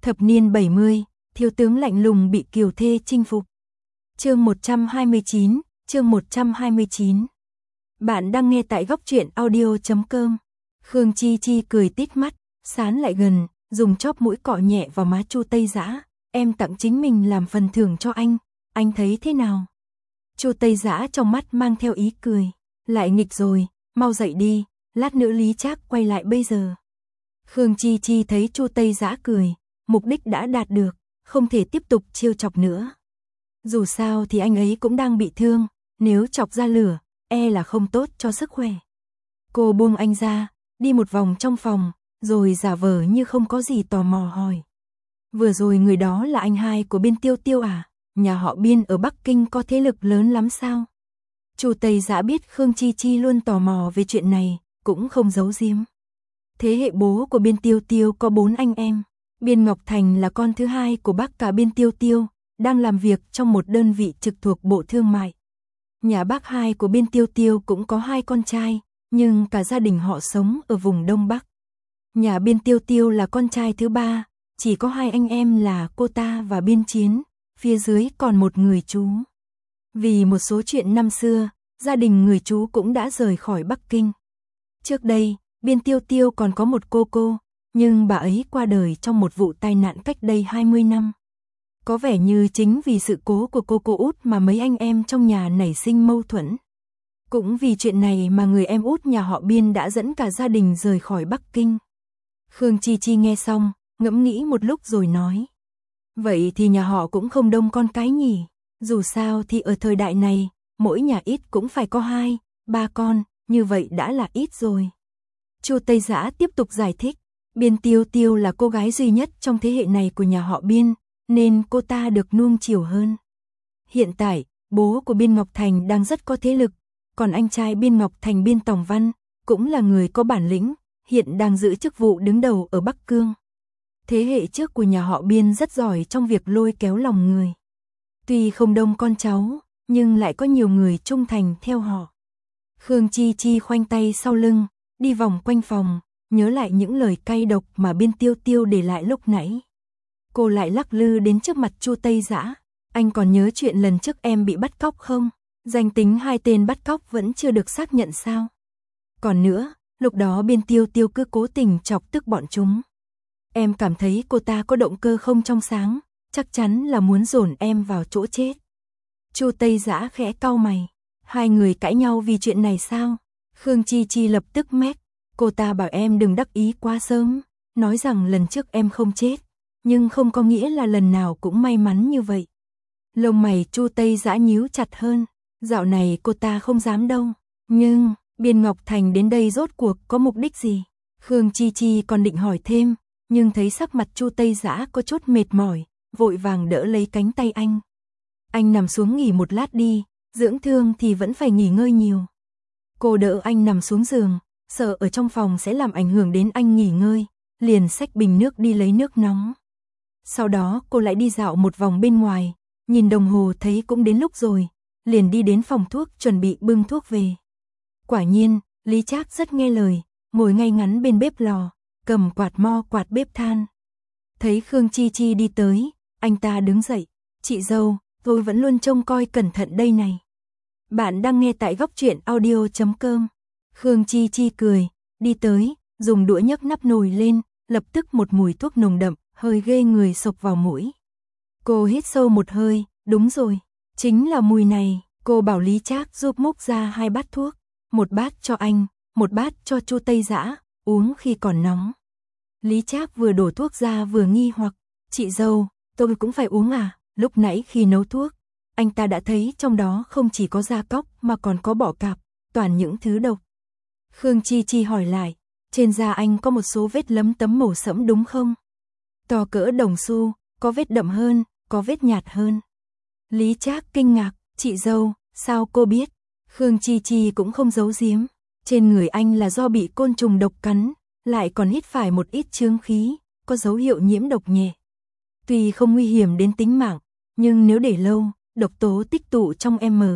Thập niên 70, thiếu tướng lạnh lùng bị kiều thê chinh phục. Chương 129, chương 129. Bạn đang nghe tại góc truyện audio.com. Khương Chi Chi cười tít mắt, sán lại gần, dùng chóp mũi cọ nhẹ vào má Chu Tây Dã. Em tặng chính mình làm phần thưởng cho anh thấy thế nào? Chu Tây Dã trong mắt mang theo ý cười. Lại nghịch rồi, mau dậy đi, lát nữa Lý Trác quay lại bây giờ. Khương Chi Chi thấy Chu Tây Dã cười, mục đích đã đạt được, không thể tiếp tục trêu chọc nữa. Dù sao thì anh ấy cũng đang bị thương, nếu chọc ra lửa, là không tốt cho sức khỏe. Cô buông anh ra, đi một vòng trong phòng, rồi giả vờ như không có gì tò mò hỏi. Vừa rồi người đó là anh hai của Biên Tiêu Tiêu à? Nhà họ Biên ở Bắc Kinh có thế lực lớn lắm sao? Chu Tây Dã biết Khương Chi Chi luôn tò mò về chuyện này, cũng không giấu giếm. Thế hệ bố của Biên Tiêu Tiêu có 4 anh em. Biên Ngọc Thành là con thứ hai của bác cả Biên Tiêu Tiêu, đang làm việc trong một đơn vị trực thuộc Bộ Thương mại. Nhà bác hai của Biên Tiêu Tiêu cũng có 2 con trai, nhưng cả gia đình họ sống ở vùng Đông Bắc. Nhà Biên Tiêu Tiêu là con trai thứ 3, chỉ có 2 anh em là cô ta và Biên Chiến, phía dưới còn một người chú. Vì một số chuyện năm xưa, gia đình người chú cũng đã rời khỏi Bắc Kinh. Trước đây, Biên Tiêu Tiêu còn có một cô, nhưng bà ấy qua đời trong một vụ tai nạn cách đây 20 năm. Có vẻ như chính vì sự cố của cô út mà mấy anh em trong nhà nảy sinh mâu thuẫn. Cũng vì chuyện này mà người em út nhà họ Biên đã dẫn cả gia đình rời khỏi Bắc Kinh. Khương Chi Chi nghe xong, ngẫm nghĩ một lúc rồi nói. Vậy thì nhà họ cũng không đông con cái nhỉ? Dù sao thì ở thời đại này, mỗi nhà ít cũng phải có 2, 3 con, như vậy đã là ít rồi. Chu Tây Dã tiếp tục giải thích. Biên Tiêu Tiêu là cô gái duy nhất trong thế hệ này của nhà họ Biên, nên cô ta được nuông chiều hơn. Hiện tại, bố của Biên Ngọc Thành đang rất có thế lực, còn anh trai Biên Ngọc Thành Biên Tòng Văn, cũng là người có bản lĩnh, hiện đang giữ chức vụ đứng đầu ở Bắc Cương. Thế hệ trước của nhà họ Biên rất giỏi trong việc lôi kéo lòng người. Tuy không đông con cháu, nhưng lại có nhiều người trung thành theo họ. Khương Chi Chi khoanh tay sau lưng, đi vòng quanh phòng, nhớ lại những lời cay độc mà Biên Tiêu Tiêu để lại lúc nãy. Cô lại lắc lư đến trước mặt Chu Tây Dã. Anh còn nhớ chuyện lần trước em bị bắt cóc không? Danh tính 2 tên bắt cóc vẫn chưa được xác nhận sao? Còn nữa, lúc đó Biên Tiêu Tiêu cứ cố tình chọc tức bọn chúng. Em cảm thấy cô ta có động cơ không trong sáng, chắc chắn là muốn dồn em vào chỗ chết. Chu Tây Dã khẽ cau mày. 2 người cãi nhau vì chuyện này sao? Khương Chi Chi lập tức mét. Cô ta bảo em đừng đắc ý quá sớm, nói rằng lần trước em không chết, nhưng không có nghĩa là lần nào cũng may mắn như vậy. Lông mày Chu Tây Dã nhíu chặt hơn. Dạo này cô ta không dám đâu. Nhưng, Biên Ngọc Thành đến đây rốt cuộc có mục đích gì? Khương Chi Chi còn định hỏi thêm, nhưng thấy sắc mặt Chu Tây Dã có chút mệt mỏi, vội vàng đỡ lấy cánh tay anh. Anh nằm xuống nghỉ một lát đi, dưỡng thương thì vẫn phải nghỉ ngơi nhiều. Cô đỡ anh nằm xuống giường, sợ ở trong phòng sẽ làm ảnh hưởng đến anh nghỉ ngơi, liền xách bình nước đi lấy nước nóng. Sau đó cô lại đi dạo một vòng bên ngoài, nhìn đồng hồ thấy cũng đến lúc rồi, liền đi đến phòng thuốc chuẩn bị bưng thuốc về. Quả nhiên, Lý Trác rất nghe lời, ngồi ngay ngắn bên bếp lò, cầm quạt mo quạt bếp than. Thấy Khương Chi Chi đi tới, anh ta đứng dậy. Chị dâu, tôi vẫn luôn trông coi cẩn thận đây này. Bạn đang nghe tại góc truyện audio.com. Khương Chi Chi cười, đi tới, dùng đũa nhấc nắp nồi lên, lập tức một mùi thuốc nồng đậm, hơi ghê người xộc vào mũi. Cô hít sâu một hơi, đúng rồi, chính là mùi này. Cô bảo Lý Trác giúp múc ra 2 bát thuốc, một bát cho anh, một bát cho Chu Tây Dã, uống khi còn nóng. Lý Trác vừa đổ thuốc ra vừa nghi hoặc, chị dâu, tôi cũng phải uống à? Lúc nãy khi nấu thuốc, anh ta đã thấy trong đó không chỉ có gia cóc mà còn có bọ cạp, toàn những thứ độc. Khương Chi Chi hỏi lại, trên da anh có một số vết lấm tấm màu sẫm đúng không? To cỡ đồng xu, có vết đậm hơn, có vết nhạt hơn. Lý Trác kinh ngạc, chị dâu, sao cô biết? Khương Chi Chi cũng không giấu giếm, trên người anh là do bị côn trùng độc cắn, lại còn hít phải một ít chướng khí, có dấu hiệu nhiễm độc nhẹ. Tuy không nguy hiểm đến tính mạng, nhưng nếu để lâu, độc tố tích tụ trong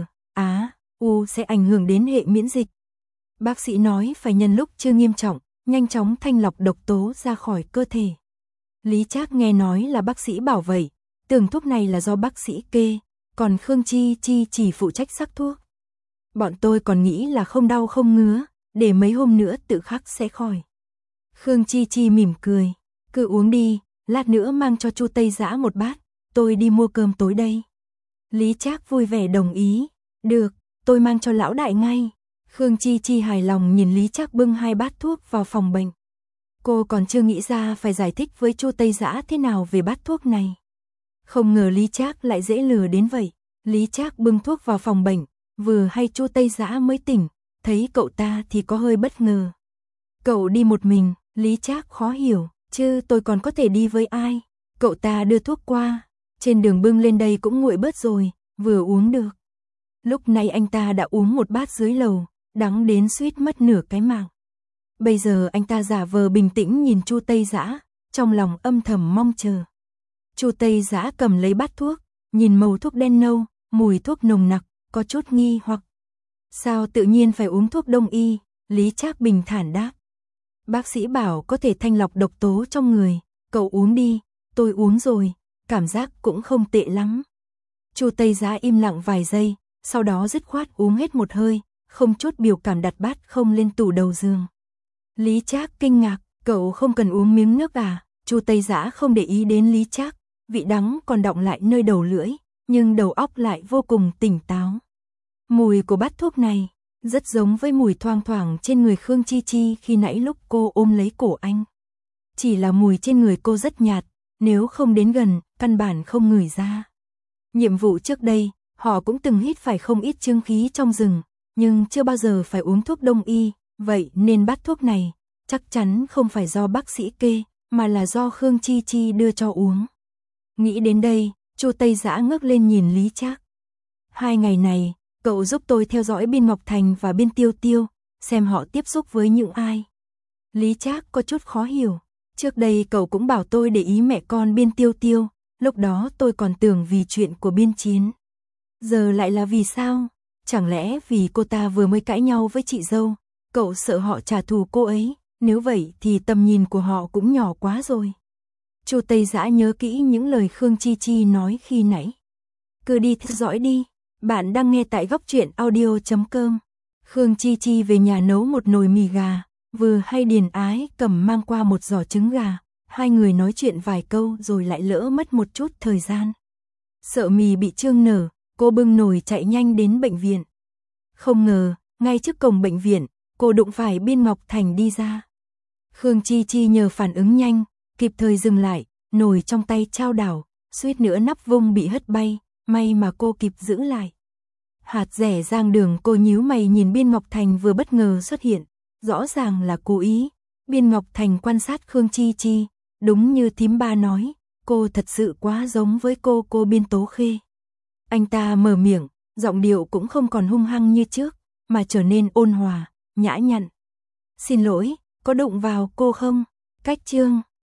U sẽ ảnh hưởng đến hệ miễn dịch. Bác sĩ nói phải nhân lúc chưa nghiêm trọng, nhanh chóng thanh lọc độc tố ra khỏi cơ thể. Lý Trác nghe nói là bác sĩ bảo vậy, tưởng thuốc này là do bác sĩ kê, còn Khương Chi Chi chỉ phụ trách sắc thuốc. Bọn tôi còn nghĩ là không đau không ngứa, để mấy hôm nữa tự khắc sẽ khỏi. Khương Chi Chi mỉm cười, cứ uống đi, lát nữa mang cho Chu Tây Dã một bát, tôi đi mua cơm tối đây. Lý Trác vui vẻ đồng ý, được, tôi mang cho lão đại ngay. Khương Chi Chi hài lòng nhìn Lý Trác bưng 2 bát thuốc vào phòng bệnh. Cô còn chưa nghĩ ra phải giải thích với Chu Tây Dã thế nào về bát thuốc này. Không ngờ Lý Trác lại dễ lừa đến vậy. Lý Trác bưng thuốc vào phòng bệnh, vừa hay Chu Tây Dã mới tỉnh, thấy cậu ta thì có hơi bất ngờ. Cậu đi một mình, Lý Trác khó hiểu, chứ tôi còn có thể đi với ai? Cậu ta đưa thuốc qua, trên đường bưng lên đây cũng nguội bớt rồi, vừa uống được. Lúc này anh ta đã uống một bát dưới lầu, đắng đến suýt mất nửa cái mạng. Bây giờ anh ta giả vờ bình tĩnh nhìn Chu Tây Dã, trong lòng âm thầm mong chờ. Chu Tây Dã cầm lấy bát thuốc, nhìn màu thuốc đen nâu, mùi thuốc nồng nặc, có chút nghi hoặc. Sao tự nhiên phải uống thuốc đông y? Lý Trác bình thản đáp. Bác sĩ bảo có thể thanh lọc độc tố trong người, cậu uống đi, tôi uống rồi, cảm giác cũng không tệ lắm. Chu Tây Dã im lặng vài giây, sau đó dứt khoát uống hết một hơi, không chút biểu cảm đặt bát không lên tủ đầu giường. Lý Trác kinh ngạc, cậu không cần uống miếng nước à? Chu Tây Dã không để ý đến Lý Trác, vị đắng còn đọng lại nơi đầu lưỡi, nhưng đầu óc lại vô cùng tỉnh táo. Mùi của bát thuốc này rất giống với mùi thoang thoảng trên người Khương Chi Chi khi nãy lúc cô ôm lấy cổ anh. Chỉ là mùi trên người cô rất nhạt, nếu không đến gần, căn bản không ngửi ra. Nhiệm vụ trước đây, họ cũng từng hít phải không ít chương khí trong rừng, nhưng chưa bao giờ phải uống thuốc đông y, vậy nên bát thuốc này chắc chắn không phải do bác sĩ kê, mà là do Khương Chi Chi đưa cho uống. Nghĩ đến đây, Chu Tây Dã ngước lên nhìn Lý Trác. 2 ngày này, cậu giúp tôi theo dõi Biên Ngọc Thành và Biên Tiêu Tiêu, xem họ tiếp xúc với những ai. Lý Trác có chút khó hiểu, trước đây cậu cũng bảo tôi để ý mẹ con Biên Tiêu Tiêu, lúc đó tôi còn tưởng vì chuyện của Biên Chiến. Giờ lại là vì sao? Chẳng lẽ vì cô ta vừa mới cãi nhau với chị dâu, cậu sợ họ trả thù cô ấy, nếu vậy thì tầm nhìn của họ cũng nhỏ quá rồi. Chu Tây Dã nhớ kỹ những lời Khương Chi Chi nói khi nãy. Cứ đi theo dõi đi, bạn đang nghe tại góc truyện audio.com. Khương Chi Chi về nhà nấu một nồi mì gà, vừa hay Điền Ái cầm mang qua một giỏ trứng gà, 2 người nói chuyện vài câu rồi lại lỡ mất một chút thời gian. Sợ mì bị trương nở, cô bưng nồi chạy nhanh đến bệnh viện. Không ngờ, ngay trước cổng bệnh viện, cô đụng phải Biên Ngọc Thành đi ra. Khương Chi Chi nhờ phản ứng nhanh, kịp thời dừng lại, nồi trong tay trao đảo, suýt nữa nắp vung bị hất bay, may mà cô kịp giữ lại. Hạt rẻ rang đường, cô nhíu mày nhìn Biên Ngọc Thành vừa bất ngờ xuất hiện, rõ ràng là cố ý. Biên Ngọc Thành quan sát Khương Chi Chi, đúng như thím ba nói, cô thật sự quá giống với cô Biên Tố Khê. Anh ta mở miệng, giọng điệu cũng không còn hung hăng như trước, mà trở nên ôn hòa, nhã nhặn. Xin lỗi, có đụng vào cô không? Cách chương